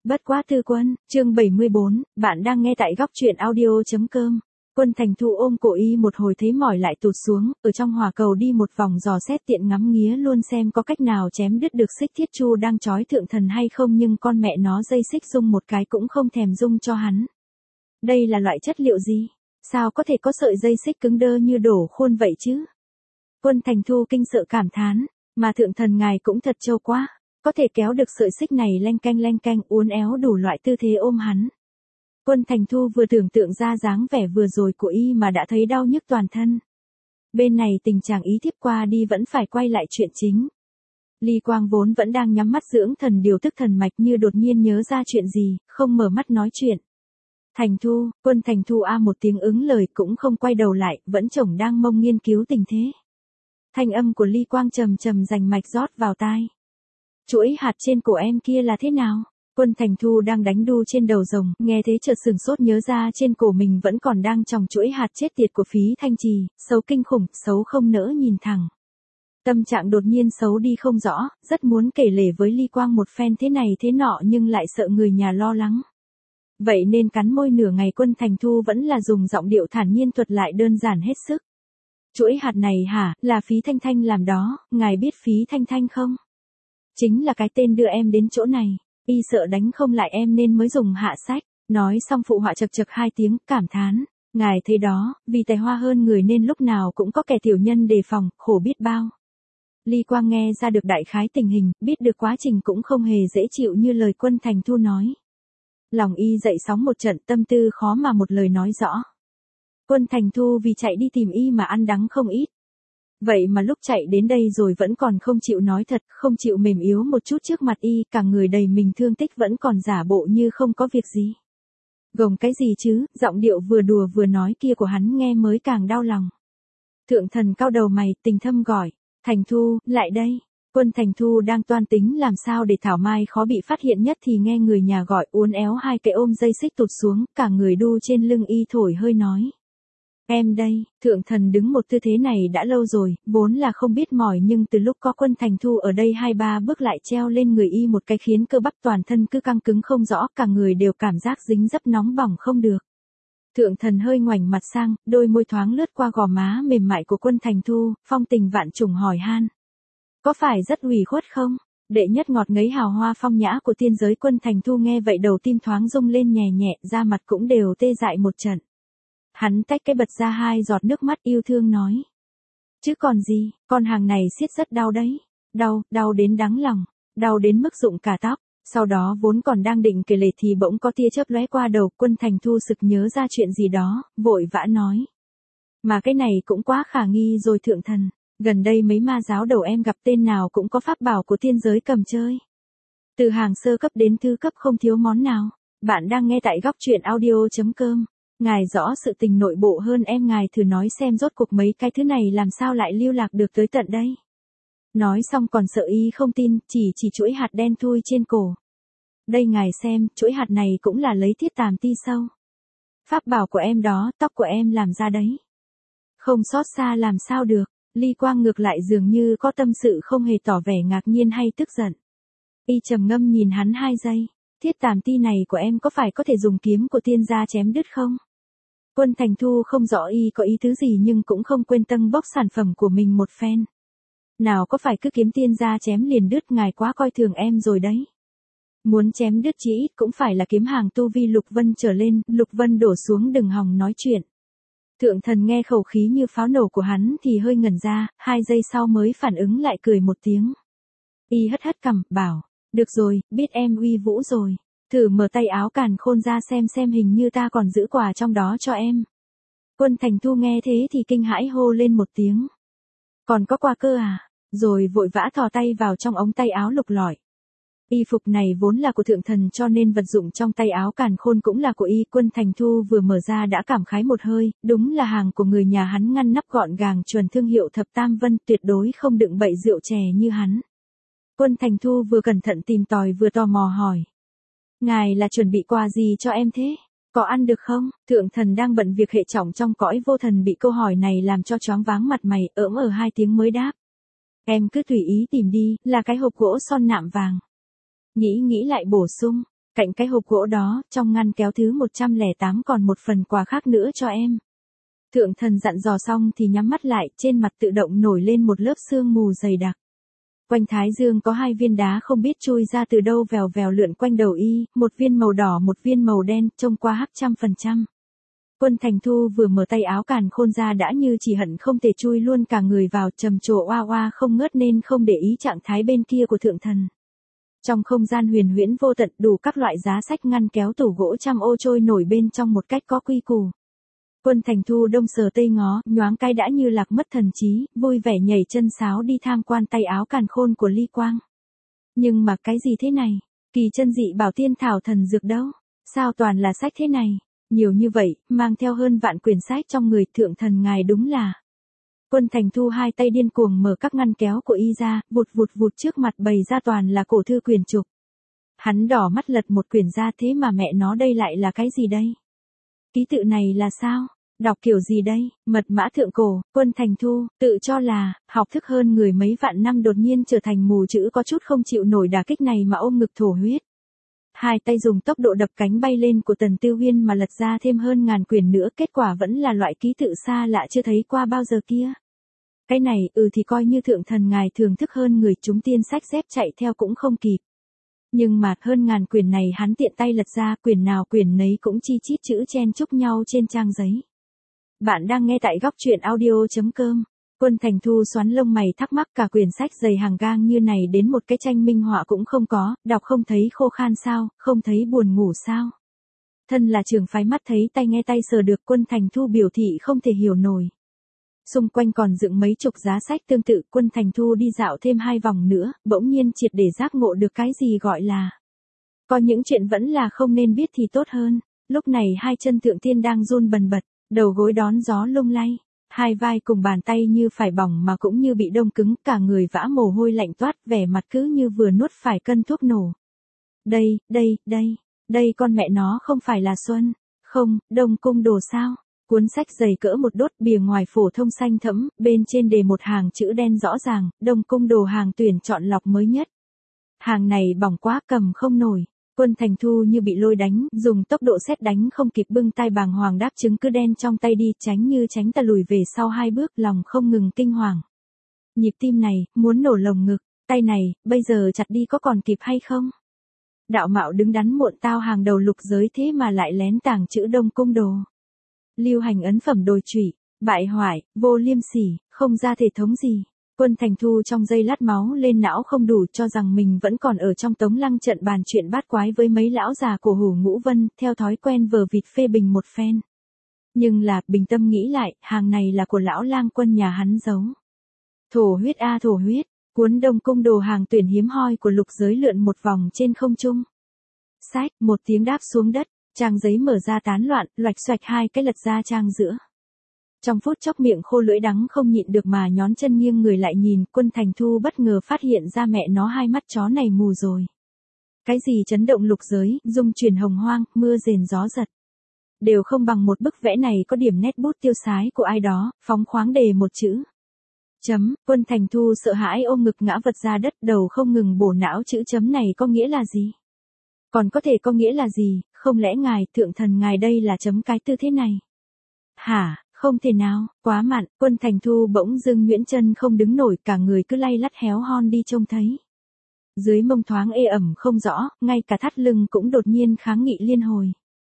Bất quá tư quân, chương 74, bạn đang nghe tại góc truyện audio.com. Quân Thành Thu ôm cổ y một hồi thấy mỏi lại tụt xuống, ở trong hỏa cầu đi một vòng dò xét tiện ngắm nghía luôn xem có cách nào chém đứt được xích thiết chu đang trói thượng thần hay không, nhưng con mẹ nó dây xích rung một cái cũng không thèm rung cho hắn. Đây là loại chất liệu gì? Sao có thể có sợi dây xích cứng đơ như đổ khuôn vậy chứ? Quân Thành Thu kinh sợ cảm thán, mà thượng thần ngài cũng thật trâu quá. Có thể kéo được sợi xích này leng canh uốn éo đủ loại tư thế ôm hắn. Quân Thành Thu vừa tưởng tượng ra dáng vẻ vừa rồi của y mà đã thấy đau nhức toàn thân. Bên này tình trạng ý thiếp qua đi vẫn phải quay lại chuyện chính. Ly Quang vốn vẫn đang nhắm mắt dưỡng thần điều tức thần mạch như đột nhiên nhớ ra chuyện gì, không mở mắt nói chuyện. Thành Thu, Quân Thành Thu một tiếng ứng lời cũng không quay đầu lại, vẫn chổng đang mông nghiên cứu tình thế. Thanh âm của Ly Quang trầm trầm rành mạch rót vào tai. Chuỗi hạt trên cổ em kia là thế nào? Quân Thành Thu đang đánh đu trên đầu rồng, nghe thế chợt sửng sốt nhớ ra trên cổ mình vẫn còn đang tròng chuỗi hạt chết tiệt của Phí Thanh Trì, xấu kinh khủng, xấu không nỡ nhìn thẳng. Tâm trạng đột nhiên xấu đi không rõ, rất muốn kể lể với Ly Quang một phen thế này thế nọ nhưng lại sợ người nhà lo lắng. Vậy nên cắn môi nửa ngày Quân Thành Thu vẫn là dùng giọng điệu thản nhiên thuật lại đơn giản hết sức. Chuỗi hạt này hả, là Phí Thanh Thanh làm đó, ngài biết Phí Thanh Thanh không? Chính là cái tên đưa em đến chỗ này, y sợ đánh không lại em nên mới dùng hạ sách. Nói xong phụ họa chật chật hai tiếng, cảm thán, ngài thấy đó, vì tài hoa hơn người nên lúc nào cũng có kẻ tiểu nhân đề phòng, khổ biết bao. Ly Quang nghe ra được đại khái tình hình, biết được quá trình cũng không hề dễ chịu như lời Quân Thành Thu nói. Lòng y dậy sóng một trận, tâm tư khó mà một lời nói rõ. Quân Thành Thu vì chạy đi tìm y mà ăn đắng không ít. Vậy mà lúc chạy đến đây rồi vẫn còn không chịu nói thật, không chịu mềm yếu một chút trước mặt y, cả người đầy mình thương tích vẫn còn giả bộ như không có việc gì. Gồng cái gì chứ, giọng điệu vừa đùa vừa nói kia của hắn nghe mới càng đau lòng. Thượng thần cau đầu mày, tình thâm gọi, Thành Thu, lại đây. Quân Thành Thu đang toan tính làm sao để Thảo Mai khó bị phát hiện nhất thì nghe người nhà gọi, uốn éo hai cái ôm dây xích tụt xuống, cả người đu trên lưng y thổi hơi nói. Em đây, thượng thần đứng một tư thế này đã lâu rồi, vốn là không biết mỏi nhưng từ lúc có Quân Thành Thu ở đây 2-3 bước lại treo lên người y một cái khiến cơ bắp toàn thân cứ căng cứng không rõ, cả người đều cảm giác dính dấp nóng bỏng không được. Thượng thần hơi ngoảnh mặt sang, đôi môi thoáng lướt qua gò má mềm mại của Quân Thành Thu, phong tình vạn trùng hỏi han. Có phải rất ủy khuất không? Đệ nhất ngọt ngấy hào hoa phong nhã của tiên giới. Quân Thành Thu nghe vậy đầu tim thoáng rung lên nhẹ nhẹ, da mặt cũng đều tê dại một trận. Hắn tách cái bật ra 2 giọt nước mắt yêu thương nói. Chứ còn gì, con hàng này siết rất đau đấy. Đau đến đáng lòng, đau đến mức rụng cả tóc. Sau đó vốn còn đang định kể lể thì bỗng có tia chớp lóe qua đầu. Quân Thành Thu sực nhớ ra chuyện gì đó, vội vã nói. Mà cái này cũng quá khả nghi rồi thượng thần. Gần đây mấy ma giáo đầu em gặp tên nào cũng có pháp bảo của tiên giới cầm chơi. Từ hàng sơ cấp đến thư cấp không thiếu món nào. Bạn đang nghe tại góc truyện audio.com. Ngài rõ sự tình nội bộ hơn em, ngài thử nói xem rốt cuộc mấy cái thứ này làm sao lại lưu lạc được tới tận đây. Nói xong còn sợ y không tin, chỉ chuỗi hạt đen thui trên cổ. Đây ngài xem, chuỗi hạt này cũng là lấy thiết tàm ti sâu. Pháp bảo của em đó, tóc của em làm ra đấy. Không xót xa làm sao được. Ly Quang ngược lại dường như có tâm sự không hề tỏ vẻ ngạc nhiên hay tức giận. Y trầm ngâm nhìn hắn 2 giây. Thiết tàm ti này của em có phải có thể dùng kiếm của tiên gia chém đứt không? Quân Thành Thu không rõ y có ý tứ gì nhưng cũng không quên tâng bốc sản phẩm của mình một phen. Nào có phải cứ kiếm tiên gia chém liền đứt, ngài quá coi thường em rồi đấy. Muốn chém đứt chí ít cũng phải là kiếm hàng tu vi Lục Vân trở lên, Lục Vân đổ xuống đừng hòng nói chuyện. Thượng thần nghe khẩu khí như pháo nổ của hắn thì hơi ngẩn ra, 2 giây sau mới phản ứng lại cười một tiếng. Y hất hất cằm, bảo, được rồi, biết em uy vũ rồi. Thử mở tay áo càn khôn ra xem hình như ta còn giữ quà trong đó cho em. Quân Thành Thu nghe thế thì kinh hãi hô lên một tiếng. Còn có quà cơ à? Rồi vội vã thò tay vào trong ống tay áo lục lọi. Y phục này vốn là của thượng thần cho nên vật dụng trong tay áo càn khôn cũng là của y. Quân Thành Thu vừa mở ra đã cảm khái một hơi, đúng là hàng của người nhà hắn, ngăn nắp gọn gàng chuẩn thương hiệu Thập Tam Vân, tuyệt đối không đựng bậy rượu chè như hắn. Quân Thành Thu vừa cẩn thận tìm tòi vừa tò mò hỏi. Ngài là chuẩn bị quà gì cho em thế? Có ăn được không? Thượng thần đang bận việc hệ trọng trong cõi vô thần bị câu hỏi này làm cho choáng váng mặt mày, ỡm ở 2 tiếng mới đáp. Em cứ tùy ý tìm đi, là cái hộp gỗ son nạm vàng. Nghĩ lại bổ sung, Cạnh cái hộp gỗ đó, trong ngăn kéo thứ 108 còn một phần quà khác nữa cho em. Thượng thần dặn dò xong thì nhắm mắt lại, trên mặt tự động nổi lên một lớp sương mù dày đặc. Quanh thái dương có 2 viên đá không biết chui ra từ đâu vèo vèo lượn quanh đầu y, một viên màu đỏ một viên màu đen, trông qua hấp 100%. Quân Thành Thu vừa mở tay áo càn khôn ra đã như chỉ hận không thể chui luôn cả người vào, trầm trồ oa oa không ngớt nên không để ý trạng thái bên kia của thượng thần. Trong không gian huyền huyễn vô tận, đủ các loại giá sách ngăn kéo tủ gỗ trăm ô trôi nổi bên trong một cách có quy củ. Quân Thành Thu đông sờ tây ngó, nhoáng cái đã như lạc mất thần trí, vui vẻ nhảy chân sáo đi tham quan tay áo càn khôn của Ly Quang. Nhưng mà cái gì thế này? Kỳ chân dị bảo tiên thảo thần dược đâu? Sao toàn là sách thế này? Nhiều như vậy, mang theo hơn vạn quyển sách trong người, thượng thần ngài đúng là. Quân Thành Thu hai tay điên cuồng mở các ngăn kéo của y ra, vụt vụt vụt trước mặt bày ra toàn là cổ thư quyển trục. Hắn đỏ mắt lật một quyển ra, thế mà mẹ nó đây lại là cái gì đây? Ký tự này là sao? Đọc kiểu gì đây? Mật mã thượng cổ. Quân Thành Thu, tự cho là, học thức hơn người mấy vạn năm đột nhiên trở thành mù chữ, có chút không chịu nổi đả kích này mà ôm ngực thổ huyết. Hai tay dùng tốc độ đập cánh bay lên của Tần Tư Huyên mà lật ra thêm hơn ngàn quyển nữa, kết quả vẫn là loại ký tự xa lạ chưa thấy qua bao giờ kia. Cái này, thì coi như thượng thần ngài thưởng thức hơn người, chúng tiên sách dép chạy theo cũng không kịp. Nhưng mà hơn ngàn quyển này hắn tiện tay lật ra, quyển nào quyển nấy cũng chi chít chữ chen chúc nhau trên trang giấy. Bạn đang nghe tại góc truyện audio.com. Quân Thành Thu xoắn lông mày thắc mắc, cả quyển sách dày hàng gang như này đến một cái tranh minh họa cũng không có, đọc không thấy khô khan sao, không thấy buồn ngủ sao? Thân là trưởng phái mắt thấy tay nghe tay sờ được, Quân Thành Thu biểu thị không thể hiểu nổi. Xung quanh còn dựng mấy chục giá sách tương tự, Quân Thành Thu đi dạo thêm 2 vòng nữa, bỗng nhiên triệt để giác ngộ được cái gì gọi là. Có những chuyện vẫn là không nên biết thì tốt hơn. Lúc này hai chân thượng tiên đang run bần bật, đầu gối đón gió lung lay. Hai vai cùng bàn tay như phải bỏng mà cũng như bị đông cứng, cả người vã mồ hôi lạnh toát, vẻ mặt cứ như vừa nuốt phải cân thuốc nổ. Đây con mẹ nó không phải là Xuân, không, Đông Cung Đồ sao? Cuốn sách dày cỡ một đốt, bìa ngoài phổ thông xanh thẫm, bên trên đề một hàng chữ đen rõ ràng, Đông Cung Đồ hàng tuyển chọn lọc mới nhất. Hàng này bỏng quá cầm không nổi. Quân Thành Thu như bị lôi đánh, dùng tốc độ sét đánh không kịp bưng tay bàng hoàng đáp chứng cứ đen trong tay đi, tránh ta lùi về sau 2 bước, lòng không ngừng kinh hoàng. Nhịp tim này, muốn nổ lồng ngực, tay này, bây giờ chặt đi có còn kịp hay không? Đạo mạo đứng đắn muộn tao hàng đầu lục giới thế mà lại lén tàng chữ Đông Cung Đồ. Lưu hành ấn phẩm đồi trụy, bại hoại, vô liêm sỉ, không ra thể thống gì. Quân Thành Thu trong giây lát máu lên não không đủ, cho rằng mình vẫn còn ở trong Tống Lăng trận bàn chuyện bát quái với mấy lão già cổ hủ Ngũ Vân, theo thói quen vờ vịt phê bình một phen. Nhưng là, bình tâm nghĩ lại, hàng này là của lão lang quân nhà hắn giấu. Thổ huyết a thổ huyết, cuốn Đông Cung Đồ hàng tuyển hiếm hoi của lục giới lượn một vòng trên không trung. Sách, một tiếng đáp xuống đất, trang giấy mở ra tán loạn, loạch xoạch 2 cái lật ra trang giữa. Trong phút chốc miệng khô lưỡi đắng không nhịn được mà nhón chân nghiêng người lại nhìn, Quân Thành Thu bất ngờ phát hiện ra mẹ nó hai mắt chó này mù rồi. Cái gì chấn động lục giới, dung chuyển hồng hoang, mưa rền gió giật. Đều không bằng một bức vẽ này có điểm nét bút tiêu sái của ai đó, phóng khoáng đề một chữ. Chấm, Quân Thành Thu sợ hãi ôm ngực ngã vật ra đất, đầu không ngừng bổ não chữ chấm này có nghĩa là gì? Còn có thể có nghĩa là gì, không lẽ ngài, thượng thần ngài đây là chấm cái tư thế này? Hả? Không thể nào, quá mặn. Quân Thành Thu bỗng dưng nhuyễn chân không đứng nổi, cả người cứ lay lắt héo hon đi trông thấy. Dưới mông thoáng ê ẩm không rõ, ngay cả thắt lưng cũng đột nhiên kháng nghị liên hồi.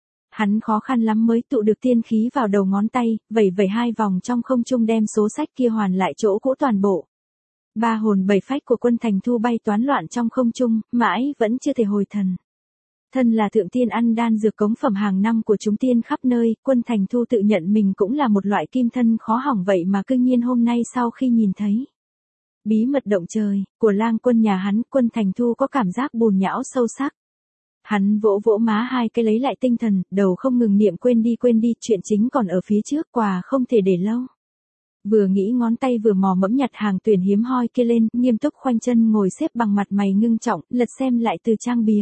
Hắn khó khăn lắm mới tụ được tiên khí vào đầu ngón tay, vẩy 2 vòng trong không trung đem số sách kia hoàn lại chỗ cũ toàn bộ. 3 hồn 7 phách của Quân Thành Thu bay toán loạn trong không trung, mãi vẫn chưa thể hồi thần. Thân là thượng tiên ăn đan dược cống phẩm hàng năm của chúng tiên khắp nơi, Quân Thành Thu tự nhận mình cũng là một loại kim thân khó hỏng, vậy mà cư nhiên hôm nay sau khi nhìn thấy bí mật động trời của lang quân nhà hắn, Quân Thành Thu có cảm giác bùn nhão sâu sắc. Hắn vỗ vỗ má 2 cái lấy lại tinh thần, đầu không ngừng niệm quên đi, chuyện chính còn ở phía trước, quà không thể để lâu. Vừa nghĩ ngón tay vừa mò mẫm nhặt hàng tuyển hiếm hoi kia lên, nghiêm túc khoanh chân ngồi xếp bằng mặt mày ngưng trọng, lật xem lại từ trang bìa.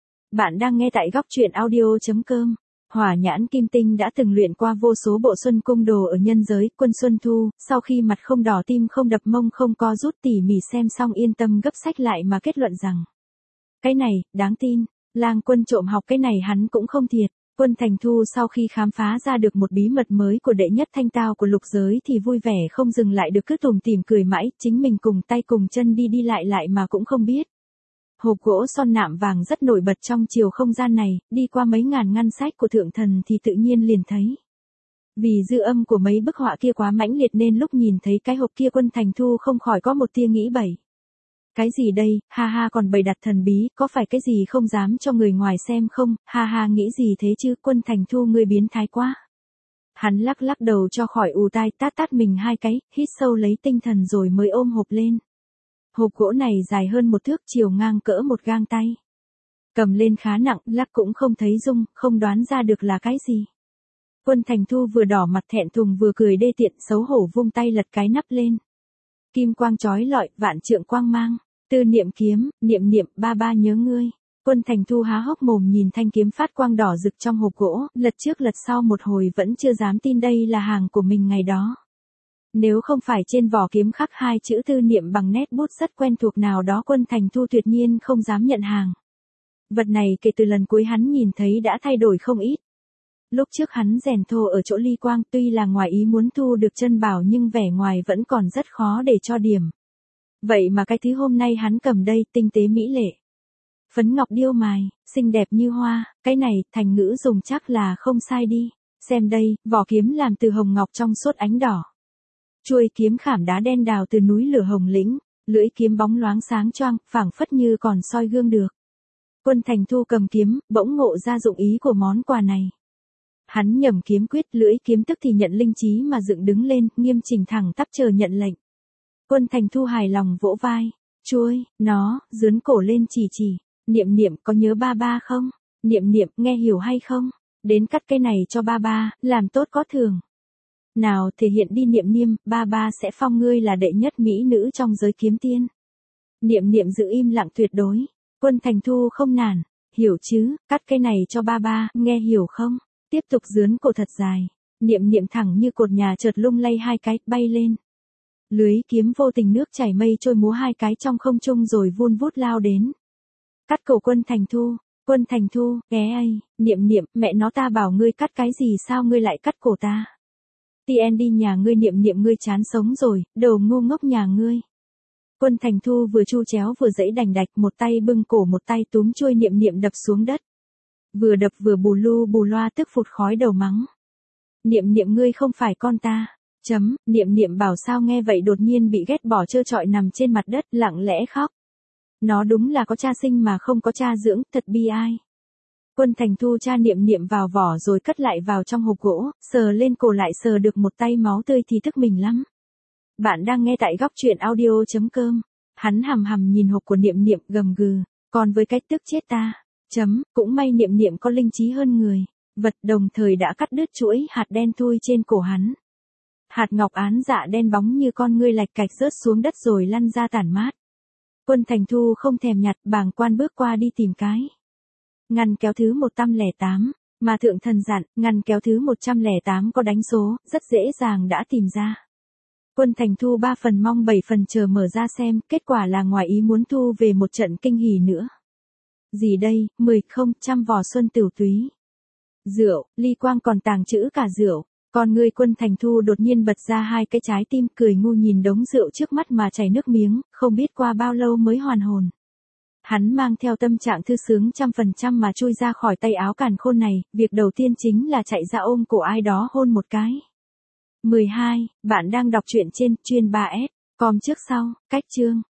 Bạn đang nghe tại góc truyện audio.com. Hỏa nhãn kim tinh đã từng luyện qua vô số bộ Xuân Cung Đồ ở nhân giới, Quân Xuân Thu, sau khi mặt không đỏ tim không đập mông không co rút tỉ mỉ xem xong yên tâm gấp sách lại mà kết luận rằng. Cái này, đáng tin. Lang Quân trộm học cái này hắn cũng không thiệt. Quân Thành Thu sau khi khám phá ra được một bí mật mới của đệ nhất thanh tao của lục giới thì vui vẻ không dừng lại được, cứ tủm tỉm cười mãi, chính mình cùng tay cùng chân đi đi lại lại mà cũng không biết. Hộp gỗ son nạm vàng rất nổi bật trong chiều không gian này, đi qua mấy ngàn ngăn sách của thượng thần thì tự nhiên liền thấy. Vì dư âm của mấy bức họa kia quá mãnh liệt nên lúc nhìn thấy cái hộp kia Quân Thành Thu không khỏi có một tia nghĩ bậy. Cái gì đây, ha ha, còn bày đặt thần bí, có phải cái gì không dám cho người ngoài xem không, ha ha, nghĩ gì thế chứ, Quân Thành Thu ngươi biến thái quá. Hắn lắc lắc đầu cho khỏi ù tai, tát tát mình hai cái, hít sâu lấy tinh thần rồi mới ôm hộp lên. Hộp gỗ này dài hơn 1 thước, chiều ngang cỡ một gang tay. Cầm lên khá nặng, lắc cũng không thấy rung, không đoán ra được là cái gì. Quân Thành Thu vừa đỏ mặt thẹn thùng vừa cười đê tiện, xấu hổ vung tay lật cái nắp lên. Kim quang chói lọi, vạn trượng quang mang. Tư niệm kiếm, niệm niệm, ba ba nhớ ngươi. Quân Thành Thu há hốc mồm nhìn thanh kiếm phát quang đỏ rực trong hộp gỗ, lật trước lật sau một hồi vẫn chưa dám tin đây là hàng của mình ngày đó. Nếu không phải trên vỏ kiếm khắc 2 chữ tư niệm bằng nét bút rất quen thuộc nào đó, Quân Thành Thu tuyệt nhiên không dám nhận hàng. Vật này kể từ lần cuối hắn nhìn thấy đã thay đổi không ít. Lúc trước hắn rèn thô ở chỗ Ly Quang, tuy là ngoài ý muốn thu được chân bảo nhưng vẻ ngoài vẫn còn rất khó để cho điểm. Vậy mà cái thứ hôm nay hắn cầm đây, tinh tế mỹ lệ. Phấn ngọc điêu mài, xinh đẹp như hoa, cái này, thành ngữ dùng chắc là không sai đi. Xem đây, vỏ kiếm làm từ hồng ngọc trong suốt ánh đỏ. Chuôi kiếm khảm đá đen đào từ núi lửa Hồng Lĩnh, lưỡi kiếm bóng loáng sáng choang, phảng phất như còn soi gương được. Quân Thành Thu cầm kiếm, bỗng ngộ ra dụng ý của món quà này. Hắn nhẩm kiếm quyết, lưỡi kiếm tức thì nhận linh trí mà dựng đứng lên, nghiêm chỉnh thẳng tắp chờ nhận lệnh. Quân Thành Thu hài lòng vỗ vai, chuôi, nó, dướn cổ lên chỉ, niệm niệm có nhớ ba ba không? Niệm niệm, nghe hiểu hay không? Đến cắt cái này cho ba ba, làm tốt có thưởng. Nào thể hiện đi niệm niệm, ba ba sẽ phong ngươi là đệ nhất mỹ nữ trong giới kiếm tiên. Niệm niệm giữ im lặng tuyệt đối. Quân Thành Thu không nản, hiểu chứ, cắt cái này cho ba ba, nghe hiểu không? Tiếp tục dướn cổ thật dài. Niệm niệm thẳng như cột nhà chợt lung lay 2 cái, bay lên. Lưới kiếm vô tình nước chảy mây trôi múa 2 cái trong không trung rồi vun vút lao đến. Cắt cổ Quân Thành Thu. Quân Thành Thu, ghé ây, niệm niệm, mẹ nó ta bảo ngươi cắt cái gì sao ngươi lại cắt cổ ta? TN đi nhà ngươi, niệm niệm ngươi chán sống rồi, đồ ngu ngốc nhà ngươi. Quân Thành Thu vừa chu chéo vừa giãy đành đạch, một tay bưng cổ một tay túm chuôi niệm niệm đập xuống đất. Vừa đập vừa bù lu bù loa tức phụt khói đầu mắng. Niệm niệm ngươi không phải con ta. Niệm niệm bảo sao nghe vậy đột nhiên bị ghét bỏ trơ trọi nằm trên mặt đất lặng lẽ khóc. Nó đúng là có cha sinh mà không có cha dưỡng, thật bi ai. Quân Thành Thu cha niệm niệm vào vỏ rồi cất lại vào trong hộp gỗ, sờ lên cổ lại sờ được một tay máu tươi thì tức mình lắm. Bạn đang nghe tại góc truyện audio.com. Hắn hằm hằm nhìn hộp của niệm niệm gầm gừ, còn với cách tức chết ta. Cũng may niệm niệm có linh trí hơn người. Vật đồng thời đã cắt đứt chuỗi hạt đen thui trên cổ hắn. Hạt ngọc án dạ đen bóng như con ngươi lạch cạch rớt xuống đất rồi lăn ra tản mát. Quân Thành Thu không thèm nhặt, bàng quan bước qua đi tìm cái ngăn kéo thứ 108, mà thượng thần dặn, ngăn kéo thứ 108 có đánh số, rất dễ dàng đã tìm ra. Quân Thành Thu 3 phần mong 7 phần chờ mở ra xem, kết quả là ngoài ý muốn thu về một trận kinh hỉ nữa. Gì đây, 10-100 vò xuân tửu túy. Rượu, Ly Quang còn tàng trữ cả rượu. Con ngươi Quân Thành Thu đột nhiên bật ra 2 cái trái tim, cười ngu nhìn đống rượu trước mắt mà chảy nước miếng, không biết qua bao lâu mới hoàn hồn. Hắn mang theo tâm trạng thư sướng 100% mà chui ra khỏi tay áo càn khôn này, việc đầu tiên chính là chạy ra ôm cổ ai đó hôn một cái. 12. Bạn đang đọc truyện trên chuyên 3S. Com trước sau, cách chương.